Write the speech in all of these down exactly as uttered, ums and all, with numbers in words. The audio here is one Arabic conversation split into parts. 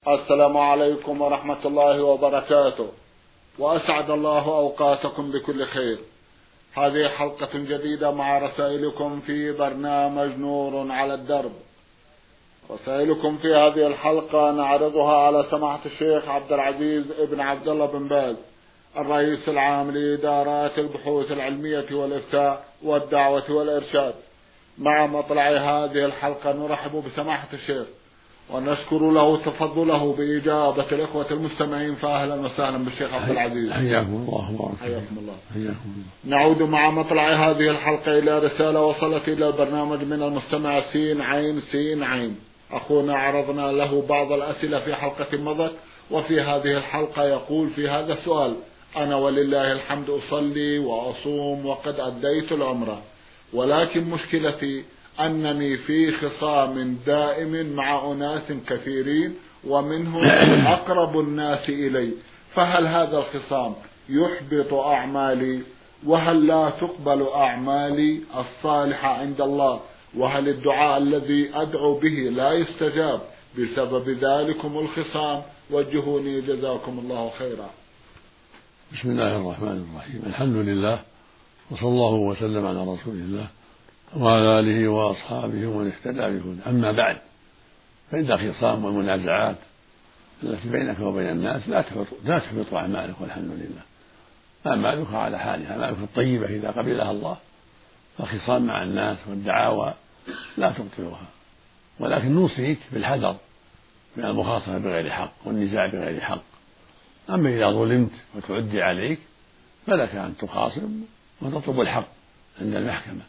السلام عليكم ورحمة الله وبركاته، وأسعد الله أوقاتكم بكل خير. هذه حلقة جديدة مع رسائلكم في برنامج نور على الدرب. رسائلكم في هذه الحلقة نعرضها على سماحة الشيخ عبد العزيز ابن عبد الله بن باز، الرئيس العام لإدارات البحوث العلمية والإفتاء والدعوة والإرشاد. مع مطلع هذه الحلقة نرحب بسماحة الشيخ ونشكر له تفضله بإجابة الإخوة المستمعين، فأهلا وسهلا بالشيخ عبد العزيز. حياكم الله وبارك حياكم الله. حياكم الله. نعود مع مطلع هذه الحلقة إلى رسالة وصلت إلى البرنامج من المستمع سين عين سين عين. أخونا عرضنا له بعض الأسئلة في حلقة مضت، وفي هذه الحلقة يقول في هذا السؤال: أنا ولله الحمد أصلي وأصوم وقد أديت العمرة، ولكن مشكلتي أنني في خصام دائم مع أناس كثيرين ومنهم أقرب الناس إلي، فهل هذا الخصام يحبط أعمالي؟ وهل لا تقبل أعمالي الصالحة عند الله؟ وهل الدعاء الذي أدعو به لا يستجاب بسبب ذلكم الخصام؟ وجهوني جزاكم الله خيرا. بسم الله الرحمن الرحيم. الحمد لله، وصلى الله وسلم على رسول الله وعلى آله وأصحابه ومن اهتدى بهداه. أما بعد، فإن الخصام والمنازعات التي بينك وبين الناس لا تحبط لا تحبط أعمالك، والحمد لله. أعمالك على حالها، أعمالك الطيبة إذا قبلها الله، فالخصام مع الناس والدعاوى لا تبطلها، ولكن نوصيك بالحذر من المخاصمة بغير حق والنزاع بغير حق. أما إذا ظلمت وتعدي عليك فلك أن تخاصم وتطلب الحق عند المحكمة،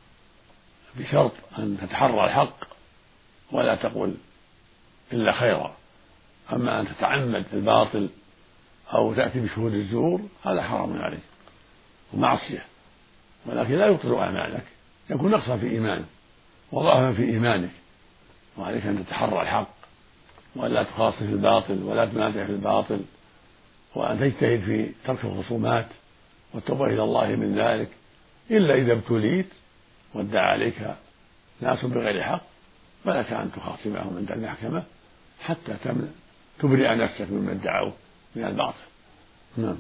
بشرط أن تتحرى الحق ولا تقول إلا خيرا. أما أن تتعمد الباطل أو تأتي بشهود الزور هذا حرام عليك ومعصية، ولكن لا يبطل أعمالك، يكون نقصا في إيمانك وضعفا في إيمانك، وعليك أن تتحرى الحق ولا تخاصم في الباطل ولا تنازع في الباطل، وأن تجتهد في ترك الخصومات والتوبة إلى الله من ذلك، إلا إذا ابتليت وادعى عليك ناس بغير حق فلك أن تخاصمهم عند المحكمة حتى تبرئ نفسك مما ادعوه من الباطل. نعم.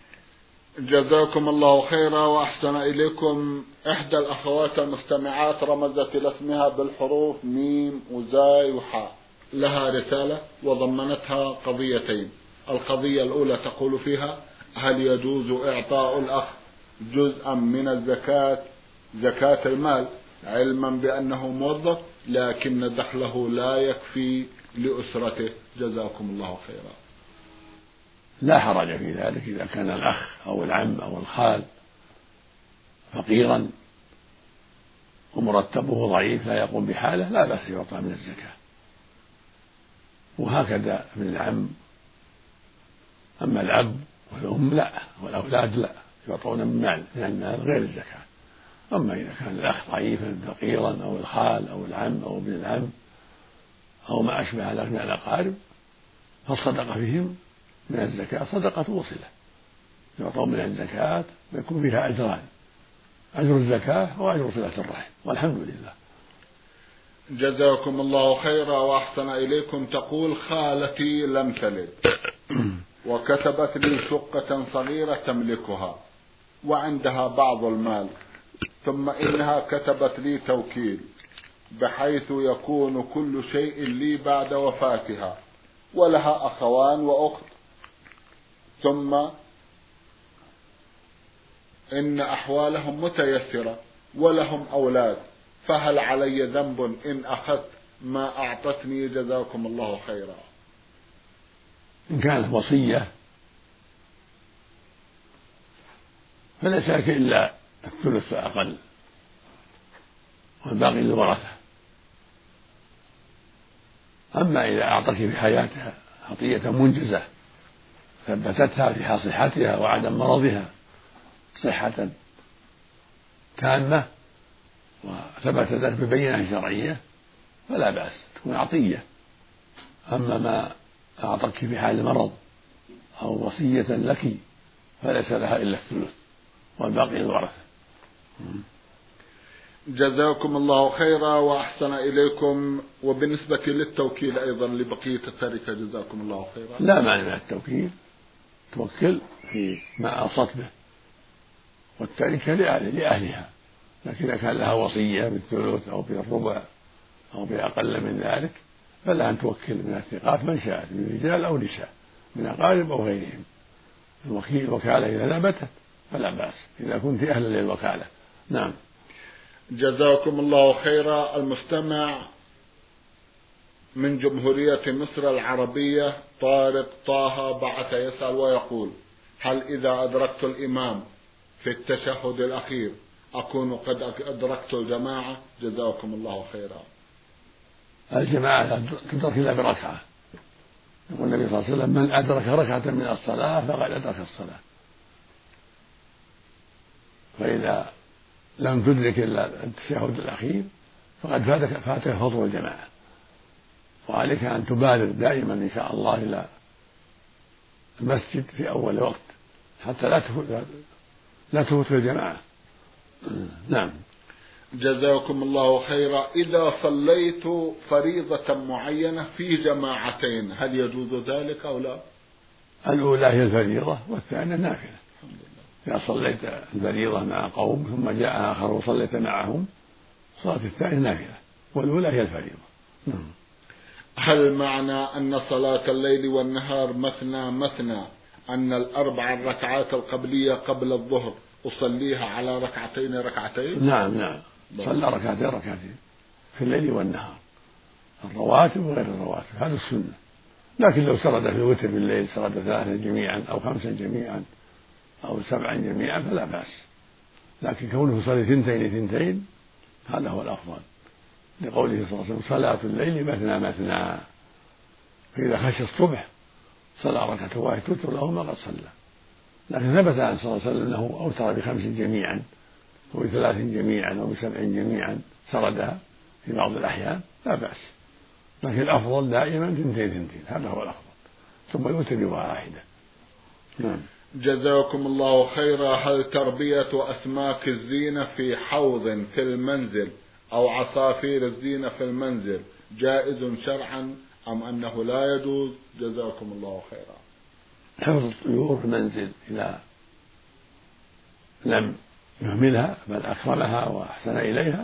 جزاكم الله خيرا وأحسن إليكم. إحدى الأخوات المستمعات رمزت إلى اسمها بالحروف ميم وزاي وحاء، لها رسالة وضمنتها قضيتين. القضية الأولى تقول فيها: هل يجوز إعطاء الأخ جزءا من الزكاة زكاة المال علما بأنه موظف لكن دخله لا يكفي لأسرته؟ جزاكم الله خيرا. لا حرج في ذلك إذا كان الأخ أو العم أو الخال فقيرا ومرتبه ضعيف لا يقوم بحاله لا بأس يعطى من الزكاة، وهكذا من العم. أما الأب والأم لا، والأولاد لا، يعطون من المال من المال غير الزكاة. أما إذا كان الأخ ضعيفا فقيرا أو الخال أو العم أو ابن العم أو ما أشبه ذلك من الأقارب فالصدقة فيهم من الزكاة صدقة وصلة، يعطون من الزكاة ويكون فيها أجران: أجر الزكاة وأجر صلة الرحم، والحمد لله. جزاكم الله خيرا وأحسن إليكم. تقول: خالتي لم تلد وكتبت لي شقة صغيرة تملكها وعندها بعض المال، ثم إنها كتبت لي توكيل بحيث يكون كل شيء لي بعد وفاتها، ولها أخوان وأخت، ثم إن أحوالهم متيسرة ولهم أولاد، فهل علي ذنب إن أخذت ما أعطتني؟ جزاكم الله خيرا. إن كانت وصية فليس لك إلا الثلث فأقل، والباقي للورثة. أما إذا أعطتك في حياتها عطية منجزة ثبتتها في حال صحتها وعدم مرضها صحة تامة وثبت ذلك ببينة شرعية فلا بأس، تكون عطية. أما ما أعطتك في حال مرض أو وصية لك فليس لها إلا الثلث والباقي للورثة. جزاكم الله خيرا وأحسن إليكم. وبالنسبة للتوكيل أيضا لبقية التركة جزاكم الله خيرا. لا معنى من التوكيل، توكل في ما أوصت به، والتركة لأهل لأهلها، لكن إذا كان لها وصية بالثلث أو بالربع أو بأقل من ذلك فلا أن توكل من الثقات من شاء من رجال أو نساء من أقارب أو غيرهم. الوكيل وكالة إذا ثبتت فلا بأس إذا كنت أهلا للوكالة. نعم. جزاكم الله خيرا. المستمع من جمهورية مصر العربية طارق طه بعث يسأل ويقول: هل إذا أدركت الإمام في التشهد الأخير أكون قد أدركت الجماعة؟ جزاكم الله خيرا. الجماعة تدرك إلا بركعة، يقول النبي صلى الله عليه وسلم: من أدرك ركعة من الصلاة فقد أدرك الصلاة. فإذا لم تدرك إلا التشهد الأخير فقد فاتك فاتك فضل الجماعة، وعليك أن تبادر دائما إن شاء الله إلى المسجد في أول وقت حتى لا تفوت لا تفوت الجماعة. نعم. جزاكم الله خيرا. إذا صليت فريضة معينة في جماعتين هل يجوز ذلك أو لا؟ الأولى هي الفريضة والثانية نافلة. إذا صليت الفريضة مع قوم ثم جاء آخر وصليت معهم صلاة الثانية نافلة، والأولى هي الفريضة. نعم. هل معنى أن صلاة الليل والنهار مثنى مثنى أن الأربع الركعات القبلية قبل الظهر أصليها على ركعتين ركعتين؟ نعم نعم، صلى ركعتين ركعتين في الليل والنهار، الرواتب وغير الرواتب، هذا السنة. لكن لو سرد في الوتر بالليل سرد ثلاثة جميعا أو خمسا جميعا أو سبعا جميعا فلا بأس، لكن كونه يصلي ثنتين ثنتين هذا هو الأفضل، لقوله صلى الله عليه وسلم: صلاة الليل مثنى مثنى، فإذا خشى الصبح صلى ركعة واحدة توتر له ما قد صلى. لكن ثبت عن صلى الله عليه وسلم أنه أوتر بخمس جميعا أو بثلاث جميعا أو بسبع جميعا سردها في بعض الأحيان لا بأس، لكن الأفضل دائما ثنتين ثنتين، هذا هو الأفضل، ثم يوتر بواحدة. نعم. جزاكم الله خيرا. هل تربية أسماك الزينة في حوض في المنزل أو عصافير الزينة في المنزل جائز شرعا أم أنه لا يجوز؟ جزاكم الله خيرا. حفظ الطيور في المنزل إذا لم يهملها بل أكرمها وأحسن إليها،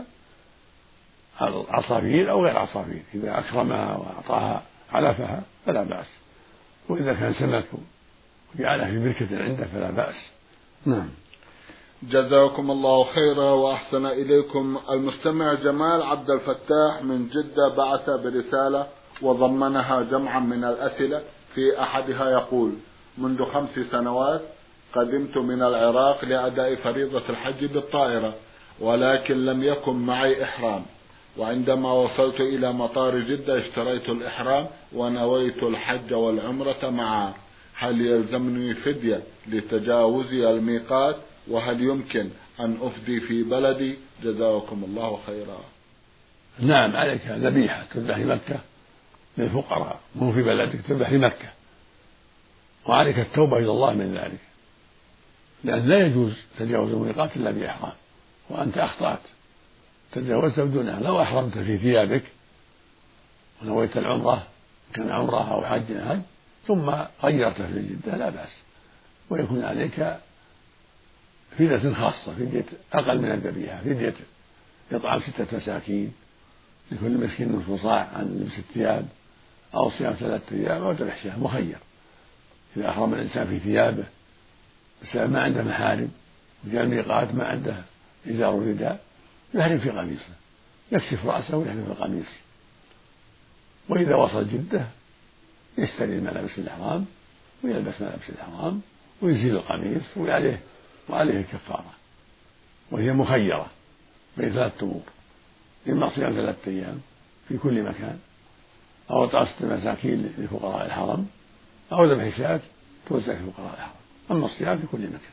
عصافير أو غير عصافير، إذا أكرمها وأعطاها علفها فلا بأس، وإذا كان سمك وجعلها في بركة عنده فلا بأس. نعم. جزاكم الله خيرا وأحسن إليكم. المستمع جمال عبد الفتاح من جدة بعث برسالة وضمنها جمعا من الأسئلة، في أحدها يقول: منذ خمس سنوات قدمت من العراق لأداء فريضة الحج بالطائرة، ولكن لم يكن معي إحرام، وعندما وصلت إلى مطار جدة اشتريت الإحرام ونويت الحج والعمرة معا، هل يلزمني فدية لتجاوزي الميقات؟ وهل يمكن أن أفدي في بلدي؟ جزاكم الله خيرا. نعم، عليك ذبيحة تذبح في مكة للفقراء، مو في بلدك، تذبح في مكة، وعليك التوبة إلى الله من ذلك، لأن لا يجوز تجاوز الميقات إلا بإحرام، وأنت أخطأت تجاوزت بدونها. لو أحرمت في ثيابك ونويت العمرة كان عمرة أو حج حج ثم غيرت في جدة لا بأس، ويكون عليك فدية خاصة، فدية أقل من الذبيحة، فدية يطعم ستة مساكين لكل مسكين نصف صاع عن لبس الثياب، أو صيام ثلاثة أيام، أو ذبح شاة، مخير. إذا أحرم الإنسان في ثيابه بسبب ما عنده محارم وجاء الميقات ما عنده إزار ورداء يحرم في قميصه، يكشف رأسه ويحرم في القميص. وإذا وصل جدة يشتري ملابس الإحرام ويلبس ملابس الإحرام ويزيل القميص وعليه وعليه الكفارة، وهي مخيرة بين ثلاثة أمور: إما صيام ثلاثة أيام في كل مكان، أو إطعام ستة مساكين لفقراء الحرم، أو ذبح شاة توزع في فقراء الحرم. أما الصيام في كل مكان.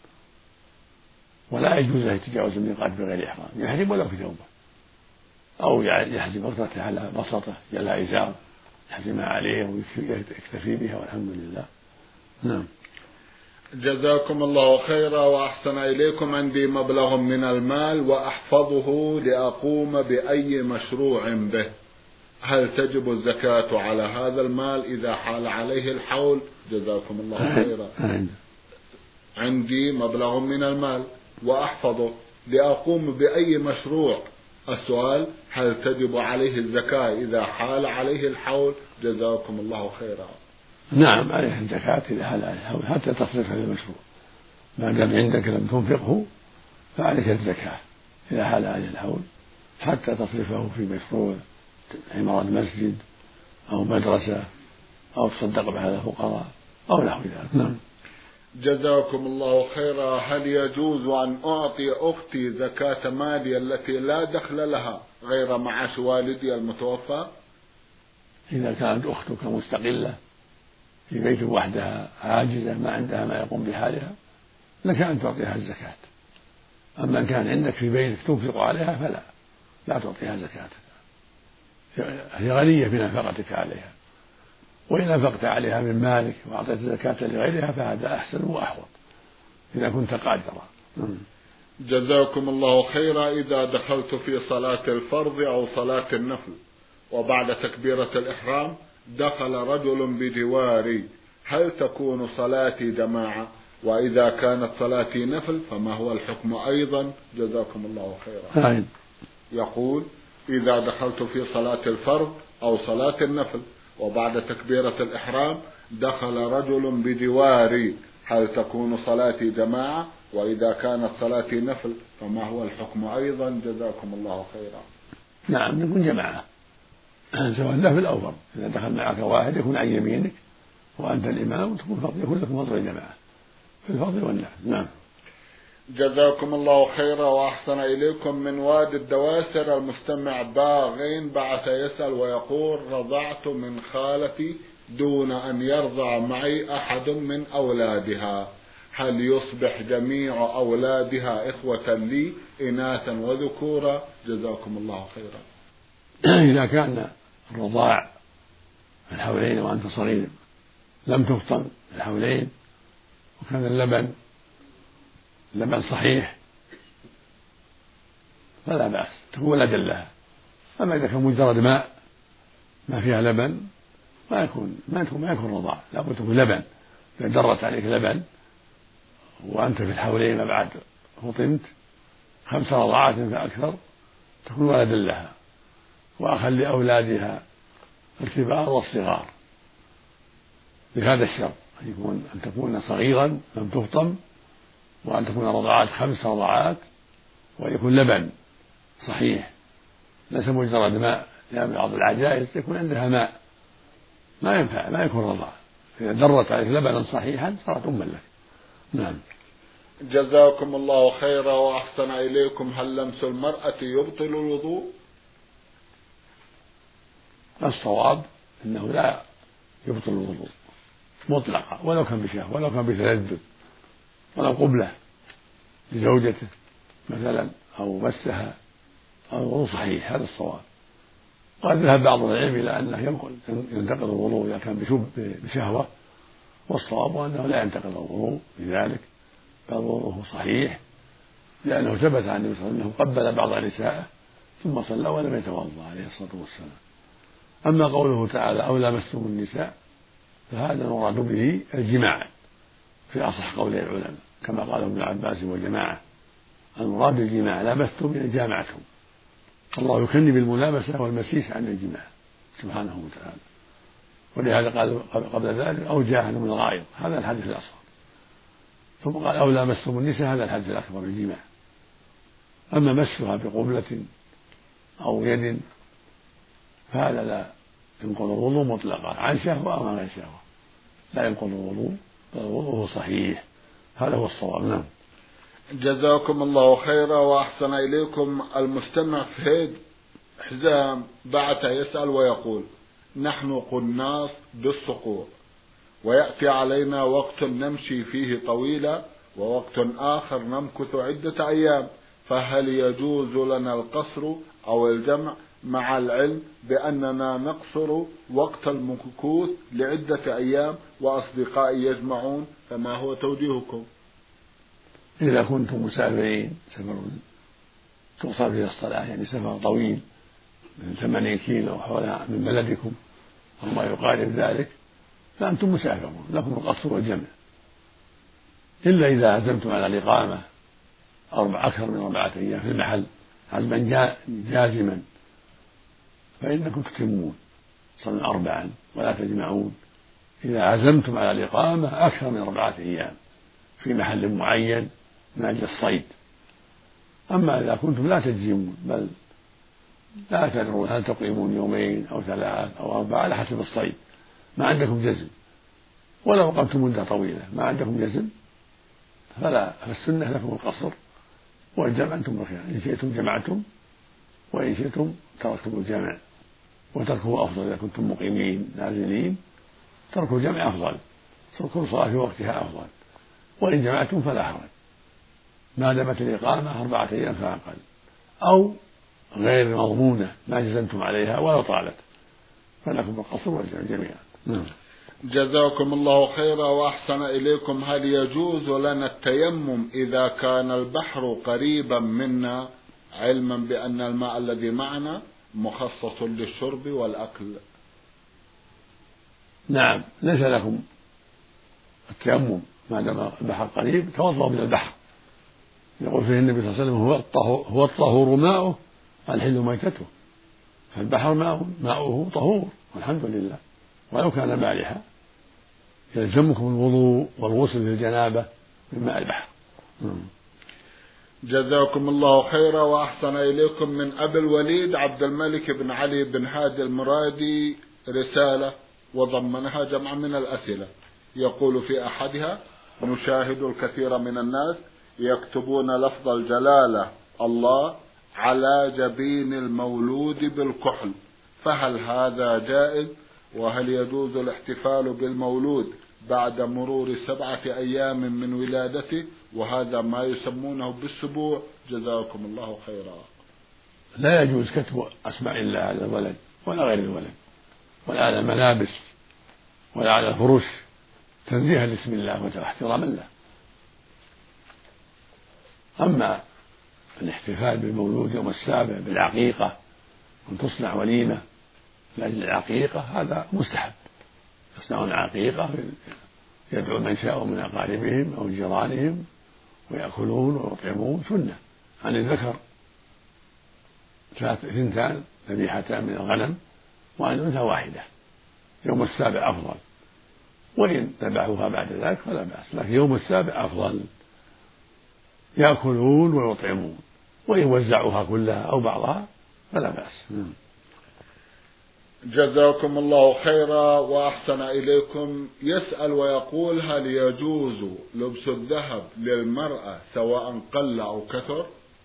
ولا يجوز له يتجاوز الميقات بغير إحرام، يحرم ولو في ثوبه، أو يحزم بغتته على بسطه يلا إزار يحزمها عليه ويكتفي بها والحمد لله. نعم. جزاكم الله خيرا وأحسن إليكم. عندي مبلغ من المال وأحفظه لأقوم بأي مشروع به، هل تجب الزكاة على هذا المال إذا حال عليه الحول؟ جزاكم الله خيرا. عندي مبلغ من المال وأحفظه لأقوم بأي مشروع، السؤال هل تجب عليه الزكاة إذا حال عليه الحول؟ جزاكم الله خيرا. نعم عليه الزكاة إذا حال عليه الحول حتى تصرف هذا المشروع، ما دام عندك لم تنفقه فعليك الزكاة إذا حال عليه الحول حتى تصرفه في مشروع عمارة مسجد أو مدرسة أو تصدق به على الفقراء أو نحو ذلك. نعم. جزاكم الله خيرا. هل يجوز أن أعطي أختي زكاة مالي التي لا دخل لها غير معاش والدي المتوفى؟ إذا كانت أختك مستقلة في بيت وحدها عاجزة ما عندها ما يقوم بحالها لك أن تعطيها الزكاة. أما إن كان عندك في بيتك تنفق عليها فلا لا تعطيها زكاة، هي غنية بنفقتك عليها، وإن نفقت عليها من مالك وأعطيت زكاة لغيرها فهذا أحسن وأحوط إذا كنت قادرا. جزاكم الله خيرا. إذا دخلت في صلاة الفرض أو صلاة النفل وبعد تكبيرة الإحرام دخل رجل بجواري، هل تكون صلاتي جماعة؟ وإذا كانت صلاتي نفل فما هو الحكم أيضا؟ جزاكم الله خيرا. آمين. يقول إذا دخلت في صلاة الفرض أو صلاة النفل وبعد تكبيرة الإحرام دخل رجل بجواري، هل تكون صلاتي جماعة؟ وإذا كانت صلاتي نفل فما هو الحكم أيضا؟ جزاكم الله خيرا. نعم نكون جماعة سواء نفل أو فرض، إذا دخل معك واحد يكون عن يمينك وأنت الإمام وتكون فرض يكون لكم فضل الجماعة في الفضل والنفل. نعم. جزاكم الله خيرا وأحسن إليكم. من وادي الدواسر المستمع باغين بعث يسأل ويقول رضعت من خالتي دون أن يرضع معي أحد من أولادها، هل يصبح جميع أولادها إخوة لي إناثا وذكورا؟ جزاكم الله خيرا. إذا كان الرضاع الحولين وأنت صغير لم تفطن الحولين وكان اللبن لبن صحيح فلا بأس تكون ولدا لها. أما إذا كان مجرد ماء ما فيها لبن ما يكون ما يكون ما يكون رضاع، لابد تكون لبن. إذا درت عليك لبن وأنت في الحولين ما بعد فطنت خمس رضعات فأكثر تكون ولدا لها. وأخل لأولادها الكبار والصغار بهذا الشرط أن يكون أن تكون صغيرا لم تفطم، وأن تكون رضعات خمس رضعات، وأن يكون لبن صحيح ليس مجرد ماء، لأن بعض العجائز يكون عندها ماء ما ينفع ما يكون رضع. إذا درت عليك لبنا صحيحا صارت أما لك. نعم. جزاكم الله خيرا وأحسن إليكم. هل لمس المرأة يبطل الوضوء؟ الصواب أنه لا يبطل الوضوء مطلقا ولو كان بشهوة ولو كان بتلذذ ولو قبلة لزوجته مثلا أو مسها أو الوضوء صحيح، هذا الصواب. وقد ذهب بعض العلم إلى أنه ينتقض الوضوء إذا كان بشهوة، والصواب أنه لا ينتقض الوضوء بذلك بل وضوءه صحيح، لأنه ثبت عن النبي صلى الله عليه وسلم أنه قبل بعض نسائه ثم صلى ولم يتوضأ عليه الصلاة والسلام. أما قوله تعالى أو لامستم النساء فهذا المراد به الجماع في أصح قول العلماء كما قال ابن عباس وجماعة، المراد بالجماع لامستم يعني جامعتم. الله يكني بالملامسة والمسيس عن الجماع سبحانه وتعالى، ولهذا قال قبل ذلك أو جاهل من الغائط، هذا الحديث الأصغر، ثم قال أو لامستم النساء، هذا الحديث الأكبر الجماع. أما مسها بقبلة أو يد فهذا لا ينقض الوضوء مطلقا عن شهوة أو عن شهوة، لا ينقض الوضوء بل وضوءه صحيح، هذا هو الصواب. نعم. جزاكم الله خيرا وأحسن إليكم. المستمع فهيد حزام بعث يسأل ويقول نحن قناص بالصقور ويأتي علينا وقت نمشي فيه طويلا ووقت آخر نمكث عدة أيام، فهل يجوز لنا القصر أو الجمع مع العلم بأننا نقصر وقت المكوث لعدة أيام وأصدقائي يجمعون، فما هو توجيهكم؟ إذا كنتم مسافرين سفر تقصر فيه الصلاة، يعني سفر طويل من ثمانين كيلو حولها من بلدكم أو ما يقارب ذلك، فأنتم مسافرون لكم القصر والجمع، إلا إذا عزمتم على الإقامة أربع أكثر من أربعة أيام في المحل عزما جازما فإنكم تتمون صلوا أربعا ولا تجمعون إذا عزمتم على الإقامة أكثر من أربعة أيام في محل معين من أجل الصيد. أما إذا كنتم لا تجزمون بل لا تدرون هل تقيمون يومين أو ثلاث أو أربعة على حسب الصيد، ما عندكم جزم، ولو أقمتم مدة طويلة ما عندكم جزم فلا، فالسنة لكم القصر والجمع أنتم بخير، إن شئتم جمعتم وإن شئتم تركتم الجمع، وتركه أفضل إذا كنتم مقيمين نازلين، ترك الجمع أفضل، ترك الصلاة في وقتها أفضل، وإن جمعتم فلا حرج ما دامت الإقامة أربعة أيام فأقل أو غير مضمونة ما جزمتم عليها ولو طالت، فلكم القصر والجمع جميعا. جزاكم الله خيرا وأحسن إليكم. هل يجوز لنا التيمم إذا كان البحر قريبا منا علما بأن الماء الذي معنا مخصص للشرب والأكل؟ نعم، ليس لكم التيمم ما دام البحر قريب، توضأوا من البحر، يقول فيه النبي صلى الله عليه وسلم هو الطهور, هو الطهور ماؤه والحل ميتته، فالبحر ماء ماؤه طهور والحمد لله، ولو كان مالحا يلزمكم الوضوء والغسل للجنابة من ماء البحر. جزاكم الله خيرا وأحسن إليكم. من أبي الوليد عبد الملك بن علي بن هادي المرادي رسالة وضمنها جمع من الأسئلة، يقول في أحدها: نشاهد الكثير من الناس يكتبون لفظ الجلالة الله على جبين المولود بالكحل، فهل هذا جائز؟ وهل يجوز الاحتفال بالمولود بعد مرور سبعة أيام من ولادته، وهذا ما يسمونه بالسبوع؟ جزاكم الله خيرا. لا يجوز كتب أسماء الله على الولد ولا غير الولد ولا على الملابس ولا على الفرش تنزيها لاسم الله واحتراما له. أما الاحتفال بالمولود يوم السابع بالعقيقة وأن تصنع وليمة لأجل العقيقة هذا مستحب، يصنعون عقيقة يدعو من شاء من أقاربهم أو جيرانهم ويأكلون ويطعمون، سنة عن الذكر ثنتان ذبيحتان من الغنم وعن الأنثى واحدة، يوم السابع أفضل، وإن ذبحوها بعد ذلك فلا بأس، لكن يوم السابع أفضل، يأكلون ويطعمون، وإن وزعوها كلها أو بعضها فلا بأس. جزاكم الله خيرا وأحسن إليكم. يسأل ويقول: هل يجوز لبس الذهب للمرأة سواء قل أو كثر؟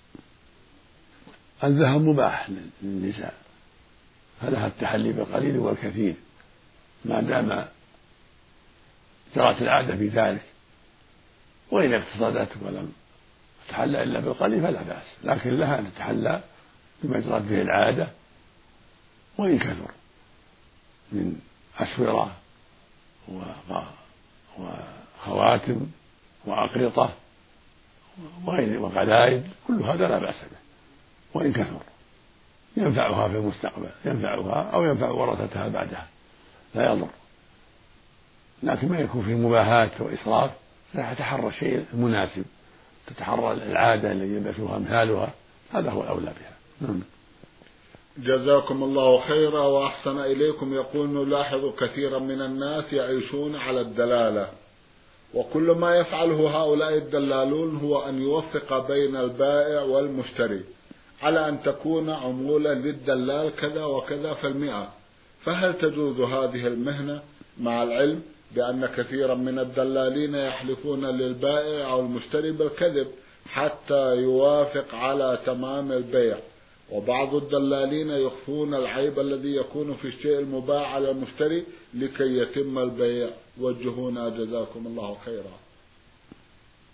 الذهب مباح للنساء، فلها التحلي بالقليل والكثير ما دام جرت العادة في ذلك، وإن اقتصدت ولم تتحلى إلا بالقليل فلا بأس، لكن لها أن تتحلى بما جرت به العادة وإن كثر من أسورة وخواتم وأقرطة وقلائد، كل هذا لا بأس به وإن كثر، ينفعها في المستقبل، ينفعها أو ينفع ورثتها بعدها لا يضر، لكن ما يكون في مباهات وإسراف فتتحرى الشيء المناسب، تتحرى العادة التي يلبسها أمثالها، هذا هو الأولى بها. جزاكم الله خيرا وأحسن إليكم. يقول: نلاحظ كثيرا من الناس يعيشون على الدلالة، وكل ما يفعله هؤلاء الدلالون هو أن يوفق بين البائع والمشتري على أن تكون عمولة للدلال كذا وكذا في المئة، فهل تجوز هذه المهنة مع العلم بأن كثيرا من الدلالين يحلفون للبائع أو المشتري بالكذب حتى يوافق على تمام البيع، وبعض الدلالين يخفون العيب الذي يكون في الشيء المباع على المشتري لكي يتم البيع؟ وجهونا جزاكم الله خيرا.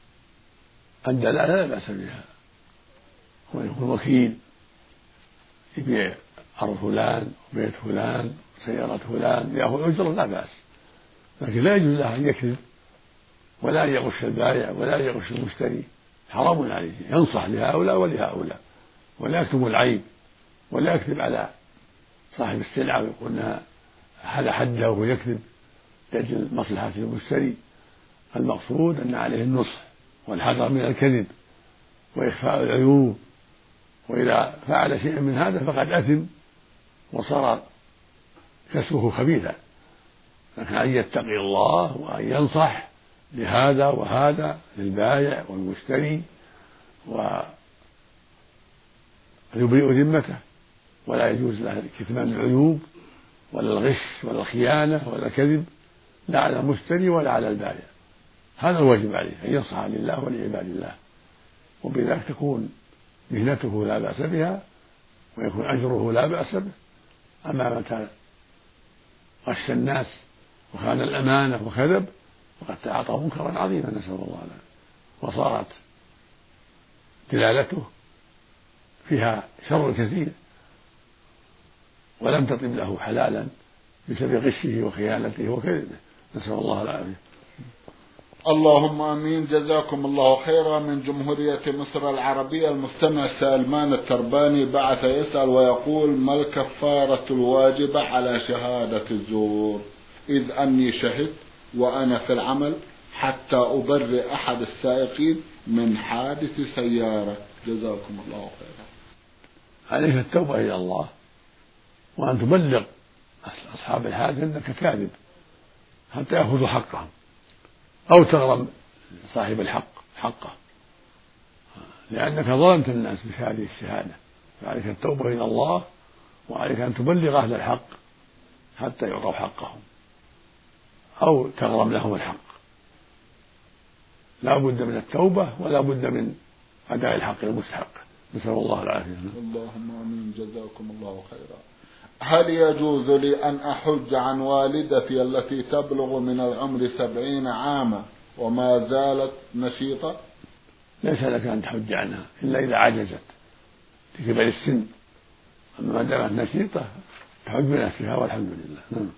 الدلالة لا بأس بها، هو يكون وكيل يبيع أرض فلان وبيت فلان وسيارة فلان يأخذ أجرة لا بأس، لكن لا يجوز له أن يكذب ولا أن يغش البائع ولا أن يغش المشتري، حرام عليه. ينصح لهؤلاء ولهؤلاء ولا يكتم العيب ولا يكذب على صاحب السلعة ويقول أنها هذا حده وهو يكذب لأجل مصلحة المشتري. المقصود أن عليه النصح والحذر من الكذب وإخفاء العيوب، وإذا فعل شيئا من هذا فقد أثم وصار كسبه خبيثا، لكن أن يتقي الله وأن ينصح لهذا وهذا للبائع والمشتري ويبرئ ذمته، ولا يجوز له كتمان العيوب ولا الغش ولا الخيانة ولا الكذب لا على المشتري ولا على البائع. هذا الواجب عليه أن ينصح لله ولعباد الله، وبذلك تكون مهنته لا بأس بها ويكون أجره لا بأس به. أما متى غش الناس وخان الأمانة وكذب فقد تعاطى منكرا عظيما نسأل الله العافية، وصارت دلالته فيها شر كثير ولم تطب له حلالا بسبب غشه وخيانته وكذبه، نسأل الله العافية. اللهم امين. جزاكم الله خيرا. من جمهورية مصر العربية المستمع سلمان الترباني بعث يسأل ويقول: ما الكفارة الواجبة على شهادة الزور؟ إذ أني شهدت وأنا في العمل حتى أبرئ أحد السائقين من حادث سيارة. جزاكم الله خيرا. عليك التوبة إلى الله وأن تبلغ أصحاب الحادث أنك كاذب حتى يأخذوا حقهم، أو تغرم صاحب الحق حقه، لأنك ظلمت الناس بهذه الشهادة. فعليك التوبة إلى الله وعليك أن تبلغ أهل الحق حتى يعطوا حقهم أو تغرم لهم الحق. لا بد من التوبة ولا بد من أداء الحق المستحق، نسأل الله العافية. اللهم آمين. جزاكم الله خيرا. هل يجوز لي أن أحج عن والدتي التي تبلغ من العمر سبعين عاما وما زالت نشيطة؟ ليس لك أن تحج عنها إلا إذا عجزت لكبر السن، أما ما دامت نشيطة تحج بنفسها والحمد لله. نعم.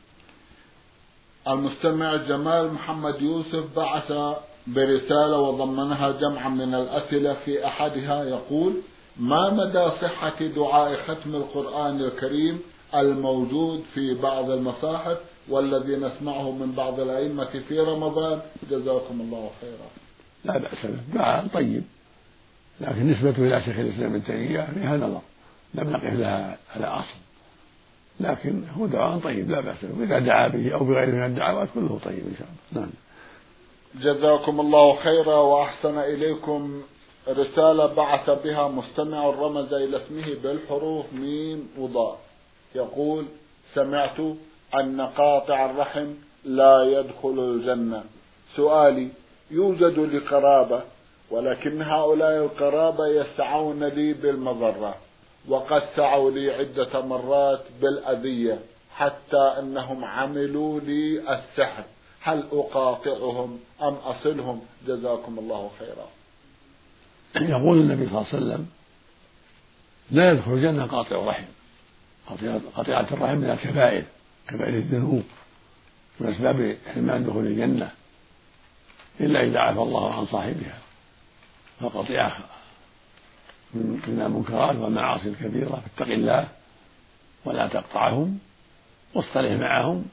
المستمع جمال محمد يوسف بعث برسالة وضمنها جمعا من الأسئلة. في أحدها يقول: ما مدى صحة دعاء ختم القرآن الكريم الموجود في بعض المصاحف والذي نسمعه من بعض الأئمة في رمضان؟ جزاكم الله خيرا. لا بأس به، دعاء طيب، لكن نسبته إلى شيخ الإسلام ابن تيمية فيها نظر، لم نقف لها على أصل، لكن هو دعاء طيب لا بأس به، إذا دعا به أو بغيره من الدعوات كله طيب إن شاء الله. نعم. جزاكم الله خيرا وأحسن إليكم. رسالة بعث بها مستمع رمز إلى اسمه بالحروف ميم وضاء، يقول: سمعت أن قاطع الرحم لا يدخل الجنة. سؤالي: يوجد لي قرابة ولكن هؤلاء القرابة يسعون لي بالمضرة، وقد سعوا لي عدة مرات بالأذية حتى أنهم عملوا لي السحر، هل أقاطعهم أم أصلهم؟ جزاكم الله خيرا. يقول النبي صلى الله عليه وسلم: لا يدخل الجنة قاطع رحم. قطيعة الرحم من الكبائر، كبائر الذنوب، من أسباب حرمان دخول الجنة، إلا إذا عفى الله عن صاحبها، فقطيعة من المنكرات والمعاصي الكبيرة، فاتق الله ولا تقطعهم واصطلح معهم.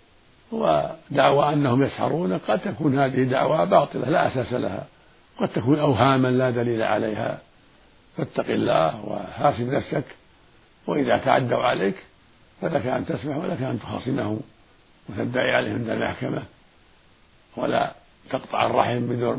ودعوى أنهم يسحرون قد تكون هذه دعوى باطلة لا أساس لها، قد تكون أوهاما لا دليل عليها، فاتق الله وحاسب نفسك، وإذا تعدوا عليك فلك أن تسمح ولك أن تخاصمهم وتدعي عليهم عند المحكمة، ولا تقطع الرحم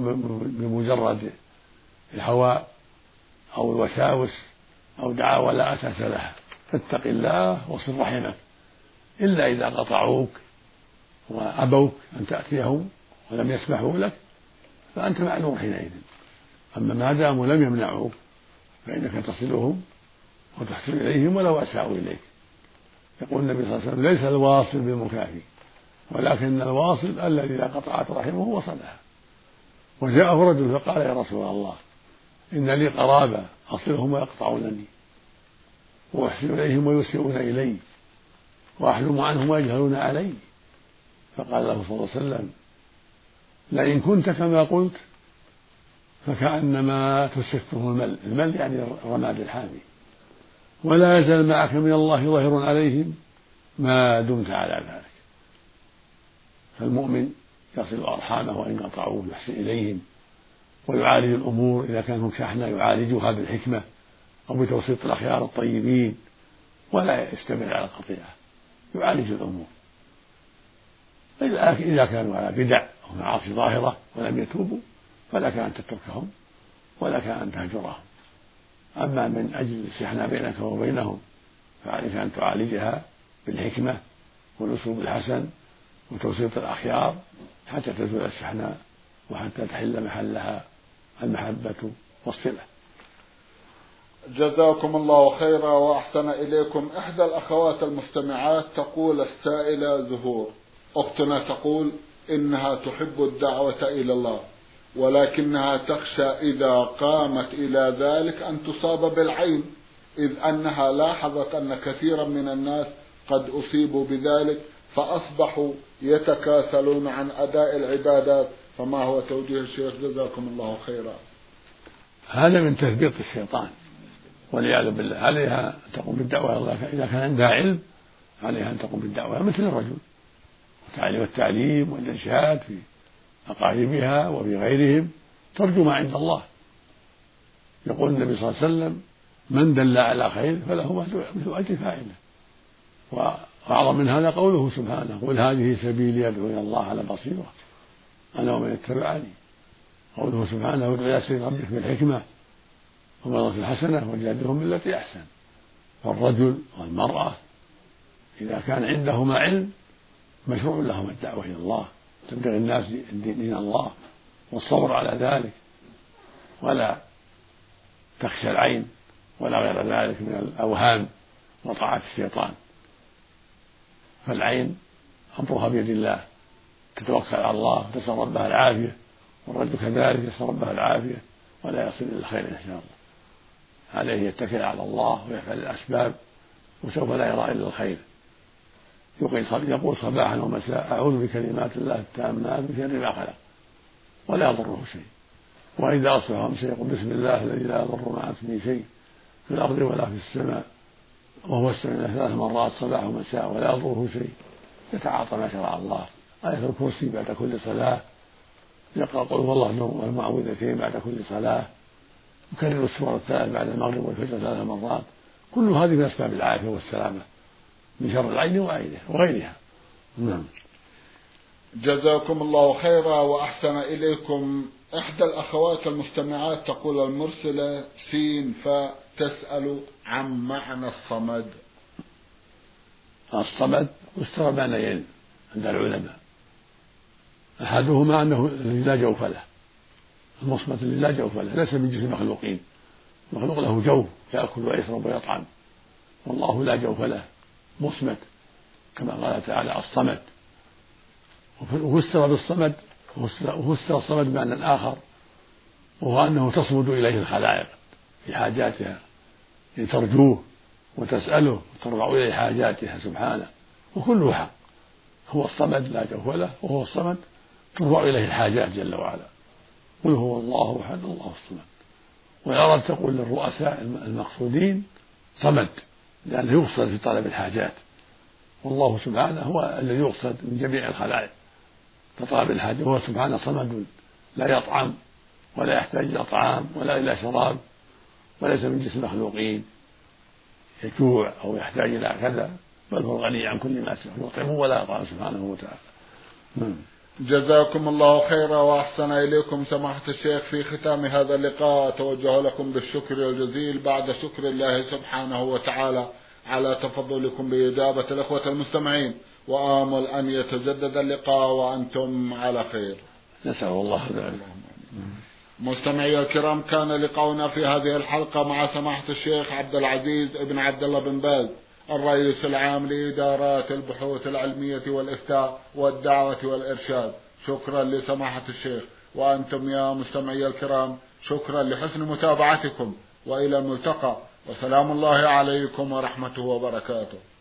بمجرد الهوى أو الوساوس أو دعاوى لا أساس لها. فاتق الله وصل رحمك، إلا إذا قطعوك وأبوك أن تأتيهم ولم يسمحوا لك فأنت معلوم حينئذ. أما ما داموا لم يمنعوك فإنك تصلهم وتحسن إليهم ولو أساءوا إليك. يقول النبي صلى الله عليه وسلم: ليس الواصل بالمكافي ولكن الواصل الذي إذا قطعت رحمه وصلها. وجاءه رجل فقال: يا رسول الله، إن لي قرابة أصلهم ويقطعونني وأحسن إليهم ويسيئون إلي وأحلم عنهم ويجهلون علي. فقال له صلى الله عليه وسلم: لئن كنت كما قلت فكأنما تسفه المل، المل يعني الرماد الحامي، ولا يزال معك من الله ظاهر عليهم ما دمت على ذلك. فالمؤمن يصل أرحامه وإن قطعوه، يحسن إليهم ويعالج الأمور إذا كانوا شحنة يعالجها بالحكمة أو بتوسيط الأخيار الطيبين، ولا يستمر على القطيعة، يعالج الأمور. إذا كانوا على بدع أو معاصي ظاهرة ولم يتوبوا فلك أن تتركهم ولك أن تهجرهم. أما من أجل الشحنة بينك وبينهم فعليك أن تعالجها بالحكمة والأسلوب الحسن وتوسيط الأخيار حتى تزول الشحناء وحتى تحل محلها المحبة والصلة. جزاكم الله خيرا وأحسن إليكم. إحدى الأخوات المستمعات تقول السائلة زهور، أختنا تقول إنها تحب الدعوة إلى الله، ولكنها تخشى إذا قامت إلى ذلك أن تصاب بالعين، إذ أنها لاحظت أن كثيرا من الناس قد أصيبوا بذلك فأصبحوا يتكاسلون عن أداء العبادات، فما هو توجيه الشيخ جزاكم الله خيرا؟ هذا من تثبيط الشيطان والعياذ بالله. عليها أن تقوم بالدعوة إلى الله إذا كان عندها علم، عليها أن تقوم بالدعوة مثل الرجل، والتعليم والإرشاد في أقاربها وفي غيرهم، ترجو ما عند الله. يقول النبي صلى الله عليه وسلم: من دل على خير فله مثل أجر فاعله. وأعظم من هذا قوله سبحانه: قل هذه سبيلي أدعو إلى الله على بصيرة أنا ومن اتبعني. قوله سبحانه: ادع إلى سبيل ربك بالحكمة والموعظة الحسنة وجادلهم بالتي أحسن. فالرجل والمرأة إذا كان عندهما علم مشروع لهم الدعوة إلى الله، تبلغ الناس دين الله والصبر على ذلك، ولا تخشى العين ولا غير ذلك من الأوهام وطاعة الشيطان. فالعين أمرها بيد الله، تتوكل على الله وتسأل ربها العافية، والرجل كذلك يسأل ربها العافية ولا يصل إلى الخير إن شاء الله. عليه يتكل على الله ويفعل الأسباب وسوف لا يرى إلا الخير. يقول صباحا ومساء: أعوذ بكلمات الله التامات من شر ما خلق، ولا يضره شيء. وإذا أصبح أمسى يقول: بسم الله الذي لا يضر مع اسمه شيء في الأرض ولا في السماء وهو السميع ثلاث مرات صباح ومساء ولا يضره شيء. يتعاطى ما شرع الله، آية الكرسي بعد كل صلاة، يقرأ قل هو الله والمعوذتين بعد كل صلاة، يكرر السور الثلاث بعد المغرب والفجر ثلاث مرات. كل هذه من أسباب العافية والسلامة من شر العين وغيرها. نعم. جزاكم الله خيرا وأحسن إليكم. إحدى الأخوات المستمعات تقول المرسلة سين فتسأل عن معنى الصمد. الصمد يستوى معنيين عند العلماء: أحدهما أنه الذي لا جوف له، المصمت الذي لا جوف له، ليس من جنس المخلوقين، المخلوق له جوف يأكل ويشرب ويطعم، والله لا جوف له، مصمت كما قال تعالى: الصمد. وفسر بالصمد وفسر الصمد بمعنى آخر، وهو أنه تصمد إليه الخلائق في حاجاتها، يعني ترجوه وتسأله وترفع إليه حاجاتها سبحانه، وكله حق. هو الصمد لا جوف له، وهو الصمد ترفع إليه الحاجات جل وعلا. قل هو الله أحد الله الصمد. والعرب تقول للرؤساء المقصودين صمد، لأنه يقصد في طلب الحاجات، والله سبحانه هو الذي يقصد من جميع الخلائق كطلب الحاجة. هو سبحانه صمد لا يطعم ولا يحتاج إلى طعام ولا إلى شراب، وليس من جنس المخلوقين يجوع أو يحتاج إلى كذا، بل هو غني عن كل ما سواه، يطعمه ولا يطعم سبحانه وتعالى. جزاكم الله خيرا وأحسن إليكم سماحة الشيخ. في ختام هذا اللقاء أتوجه لكم بالشكر الجزيل بعد شكر الله سبحانه وتعالى على تفضلكم بإجابة الأخوة المستمعين، وآمل أن يتجدد اللقاء وأنتم على خير. نسأل الله ذلك. مستمعي الكرام، كان لقاؤنا في هذه الحلقة مع سماحة الشيخ عبد العزيز ابن عبد الله بن باز، الرئيس العام لإدارات البحوث العلمية والإفتاء والدعوة والإرشاد. شكرا لسماحة الشيخ، وأنتم يا مستمعي الكرام شكرا لحسن متابعتكم، وإلى الملتقى. وسلام الله عليكم ورحمته وبركاته.